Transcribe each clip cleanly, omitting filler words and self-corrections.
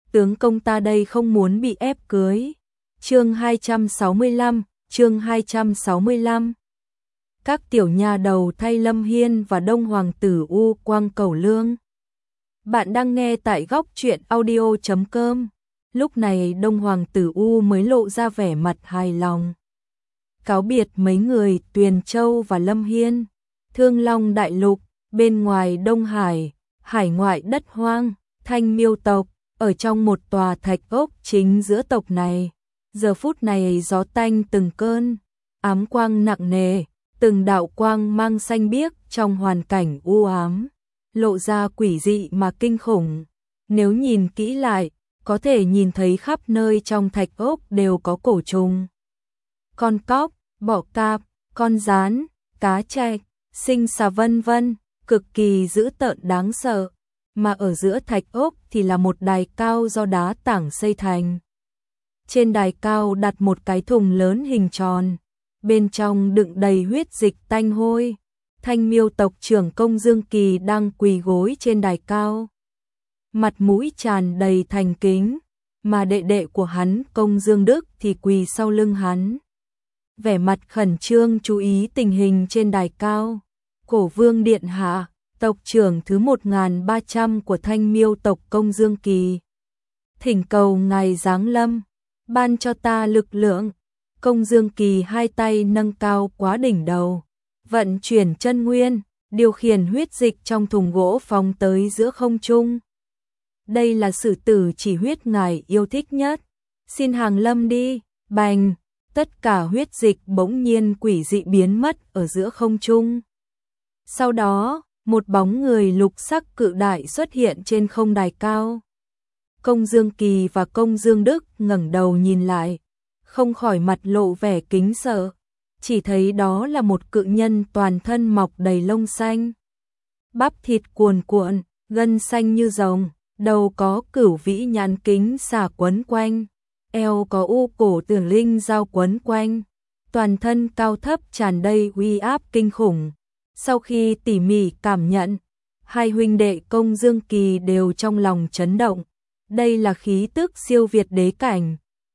tướng công ta đây không muốn bị ép cưới. Chương 265, chương 265. Các tiểu nha đầu thay Lâm Hiên và Đông Hoàng tử U Quang cầu lương. Bạn đang nghe tại góc truyện audio.com. Lúc này Đông Hoàng tử U mới lộ ra vẻ mặt hài lòng. Cáo biệt mấy người Tuyền Châu và Lâm Hiên. Thương Long đại lục, bên ngoài Đông Hải, hải ngoại đất hoang, Thanh Miêu tộc, ở trong một tòa thạch ốc chính giữa tộc này. Giờ phút này gió tanh từng cơn, ám quang nặng nề, từng đạo quang mang xanh biếc trong hoàn cảnh u ám, lộ ra quỷ dị mà kinh khủng. Nếu nhìn kỹ lại, có thể nhìn thấy khắp nơi trong thạch ốc đều có cổ trùng. Con cóc, bọ cạp, con gián, cá trạch, sinh xà vân vân, cực kỳ dữ tợn đáng sợ. Mà ở giữa thạch ốc thì là một đài cao do đá tảng xây thành. Trên đài cao đặt một cái thùng lớn hình tròn, bên trong đựng đầy huyết dịch tanh hôi. Thanh Miêu tộc trưởng Công Dương Kỳ đang quỳ gối trên đài cao, mặt mũi tràn đầy thành kính, mà đệ đệ của hắn Công Dương Đức thì quỳ sau lưng hắn, vẻ mặt khẩn trương chú ý tình hình trên đài cao. Cổ Vương điện hạ, tộc trưởng thứ 1300 của Thanh Miêu tộc Công Dương Kỳ, thỉnh cầu ngài giáng lâm, ban cho ta lực lượng. Công Dương Kỳ hai tay nâng cao quá đỉnh đầu, vận chuyển chân nguyên, điều khiển huyết dịch trong thùng gỗ phóng tới giữa không trung. Đây là sử tử chỉ huyết ngài yêu thích nhất, xin hàng lâm đi. Bành, tất cả huyết dịch bỗng nhiên quỷ dị biến mất ở giữa không trung. Sau đó, một bóng người lục sắc cự đại xuất hiện trên không đài cao. Công Dương Kỳ và Công Dương Đức ngẩng đầu nhìn lại, không khỏi mặt lộ vẻ kính sợ, chỉ thấy đó là một cự nhân toàn thân mọc đầy lông xanh, bắp thịt cuồn cuộn, gân xanh như rồng, đầu có cửu vĩ nhãn kính xà quấn quanh, eo có u cổ tưởng linh dao quấn quanh, toàn thân cao thấp tràn đầy uy áp kinh khủng. Sau khi tỉ mỉ cảm nhận, hai huynh đệ Công Dương Kỳ đều trong lòng chấn động. Đây là khí tức siêu việt đế cảnh.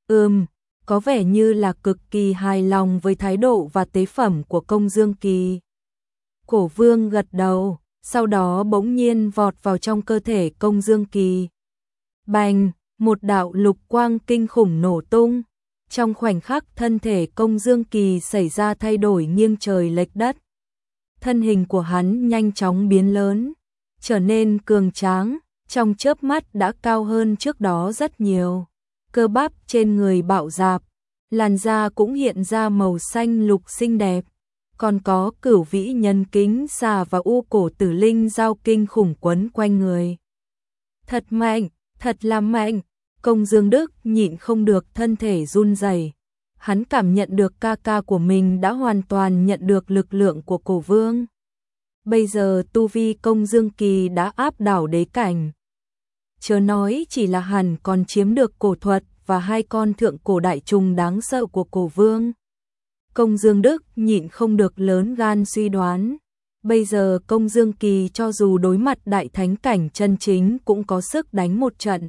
Có vẻ như là cực kỳ hài lòng với thái độ và tế phẩm của Công Dương Kỳ. Cổ Vương gật đầu, sau đó bỗng nhiên vọt vào trong cơ thể Công Dương Kỳ. Bành, một đạo lục quang kinh khủng nổ tung. Trong khoảnh khắc thân thể Công Dương Kỳ xảy ra thay đổi nghiêng trời lệch đất. Thân hình của hắn nhanh chóng biến lớn, trở nên cường tráng, trong chớp mắt đã cao hơn trước đó rất nhiều. Cơ bắp trên người bạo dạp, làn da cũng hiện ra màu xanh lục xinh đẹp, còn có cửu vĩ nhân kính xà và u cổ tử linh dao kinh khủng quấn quanh người. Thật mạnh, thật là mạnh. Công Dương Đức nhịn không được thân thể run rẩy. Hắn cảm nhận được ca ca của mình đã hoàn toàn nhận được lực lượng của Cổ Vương. Bây giờ tu vi Công Dương Kỳ đã áp đảo đế cảnh. Chớ nói chỉ là hẳn còn chiếm được cổ thuật và hai con thượng cổ đại trùng đáng sợ của Cổ Vương. Công Dương Đức nhịn không được lớn gan suy đoán. Bây giờ Công Dương Kỳ cho dù đối mặt đại thánh cảnh chân chính cũng có sức đánh một trận.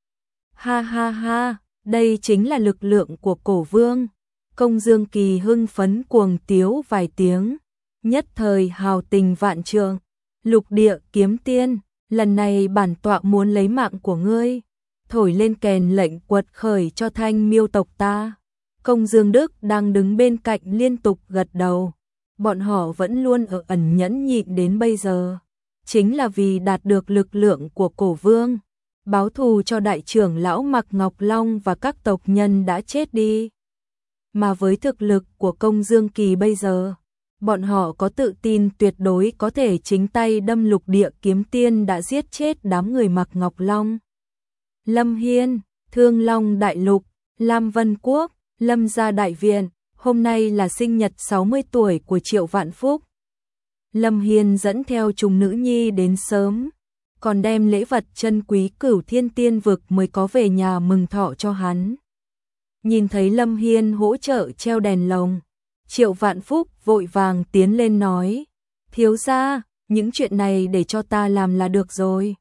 Ha ha ha, đây chính là lực lượng của Cổ Vương. Công Dương Kỳ hưng phấn cuồng tiếu vài tiếng, nhất thời hào tình vạn trượng. Lục địa kiếm tiên, lần này bản tọa muốn lấy mạng của ngươi, thổi lên kèn lệnh quật khởi cho Thanh Miêu tộc ta. Công Dương Đức đang đứng bên cạnh liên tục gật đầu. Bọn họ vẫn luôn ở ẩn nhẫn nhịn đến bây giờ, chính là vì đạt được lực lượng của Cổ Vương, báo thù cho đại trưởng lão Mạc Ngọc Long và các tộc nhân đã chết đi. Mà với thực lực của Công Dương Kỳ bây giờ, bọn họ có tự tin tuyệt đối có thể chính tay đâm lục địa kiếm tiên đã giết chết đám người Mạc Ngọc Long. Lâm Hiên, Thương Long đại lục, Lam Vân Quốc, Lâm gia đại viện, hôm nay là sinh nhật 60 tuổi của Triệu Vạn Phúc. Lâm Hiên dẫn theo chúng nữ nhi đến sớm, còn đem lễ vật chân quý Cửu Thiên Tiên vực mới có về nhà mừng thọ cho hắn. Nhìn thấy Lâm Hiên hỗ trợ treo đèn lồng, Triệu Vạn Phúc vội vàng tiến lên nói, thiếu gia, những chuyện này để cho ta làm là được rồi.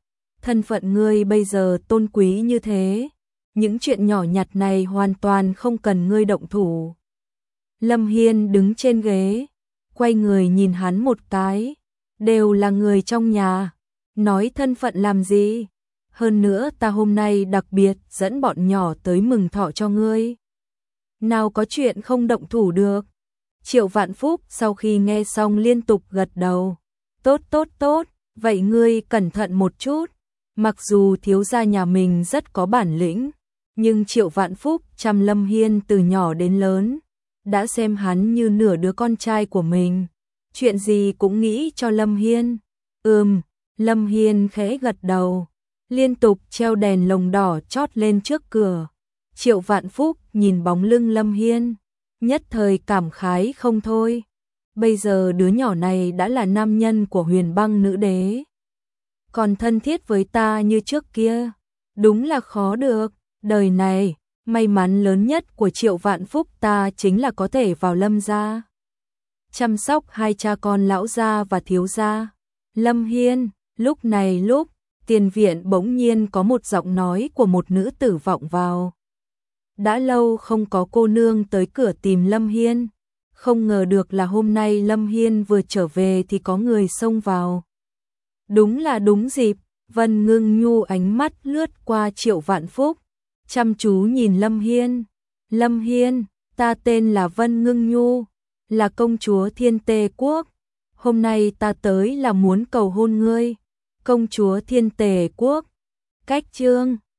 thân phận ngươi bây giờ tôn quý như thế, những chuyện nhỏ nhặt này hoàn toàn không cần ngươi động thủ. Lâm Hiên đứng trên ghế, quay người nhìn hắn một cái, đều là người trong nhà, nói thân phận làm gì? Hơn nữa ta hôm nay đặc biệt dẫn bọn nhỏ tới mừng thọ cho ngươi. Nào có chuyện không động thủ được. Triệu Vạn Phúc sau khi nghe xong liên tục gật đầu. Tốt tốt tốt, vậy ngươi cẩn thận một chút. Mặc dù thiếu gia nhà mình rất có bản lĩnh, nhưng Triệu Vạn Phúc chăm Lâm Hiên từ nhỏ đến lớn, đã xem hắn như nửa đứa con trai của mình. Chuyện gì cũng nghĩ cho Lâm Hiên. Lâm Hiên khẽ gật đầu, liên tục treo đèn lồng đỏ chót lên trước cửa. Triệu Vạn Phúc nhìn bóng lưng Lâm Hiên, nhất thời cảm khái không thôi. Bây giờ đứa nhỏ này đã là nam nhân của Huyền Băng nữ đế, còn thân thiết với ta như trước kia, đúng là khó được. Đời này, may mắn lớn nhất của Triệu Vạn Phúc ta chính là có thể vào Lâm gia, chăm sóc hai cha con lão gia và thiếu gia. Lâm Hiên, lúc này tiền viện bỗng nhiên có một giọng nói của một nữ tử vọng vào. Đã lâu không có cô nương tới cửa tìm Lâm Hiên, không ngờ được là hôm nay Lâm Hiên vừa trở về thì có người xông vào. Đúng là đúng dịp, Vân Ngưng Nhu ánh mắt lướt qua Triệu Vạn Phúc, chăm chú nhìn Lâm Hiên. Lâm Hiên, ta tên là Vân Ngưng Nhu, là công chúa Thiên Tề Quốc. Hôm nay ta tới là muốn cầu hôn ngươi, công chúa Thiên Tề Quốc. Cách chương